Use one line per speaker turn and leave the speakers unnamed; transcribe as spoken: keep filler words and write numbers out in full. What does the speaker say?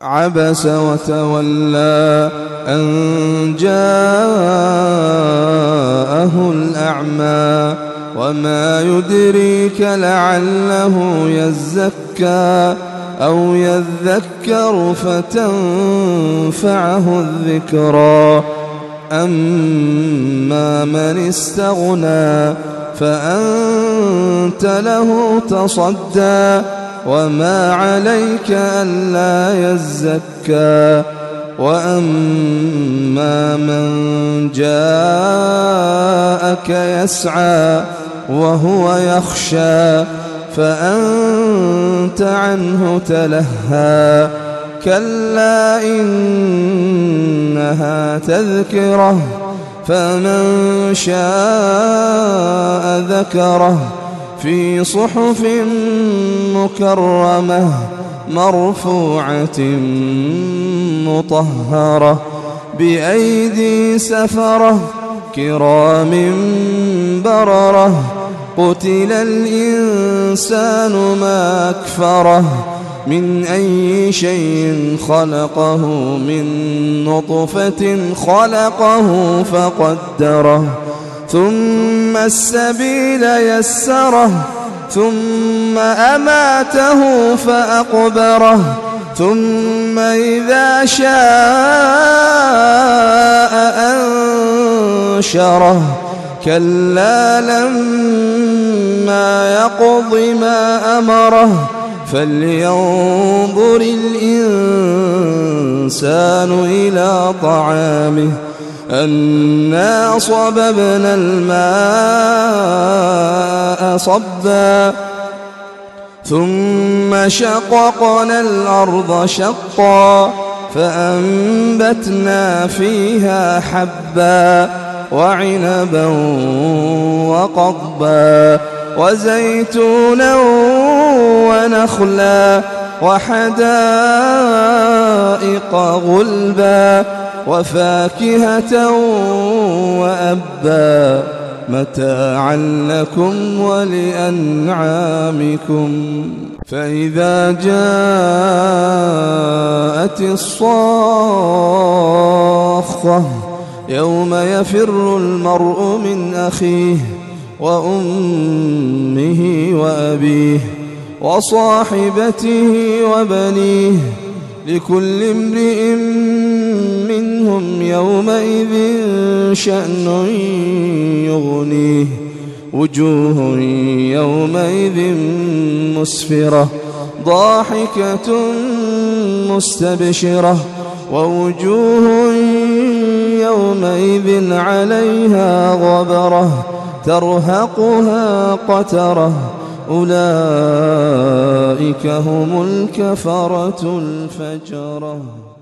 عبس وتولى أن جاءه الأعمى وما يدريك لعله يزكى أو يذكر فتنفعه الذكرى أما من استغنى فأنت له تصدى وما عليك ألا يزكى وأما من جاءك يسعى وهو يخشى فأنت عنه تلهى كلا إنها تذكرة فمن شاء ذكره في صحف مكرمة مرفوعة مطهرة بأيدي سفرة كرام بررة قتل الإنسان ما أكفره من أي شيء خلقه من نطفة خلقه فقدره ثم السبيل يسره ثم أماته فأقبره ثم إذا شاء أنشره كلا لما يقض ما أمره فلينظر الإنسان إلى طعامه أنا صببنا الماء صبا ثم شققنا الأرض شقا فأنبتنا فيها حبا وعنبا وقضبا وزيتونا ونخلا وحدائق غلبا وفاكهة وأبا متاعا لكم ولأنعامكم فإذا جاءت الصاخة يوم يفر المرء من أخيه وأمه وأبيه وصاحبته وبنيه لكل امرئ منهم يومئذ شأن يغنيه وجوه يومئذ مسفرة ضاحكة مستبشرة ووجوه يومئذ عليها غبرة ترهقها قترة أولئك هم الكفرة الفجرة.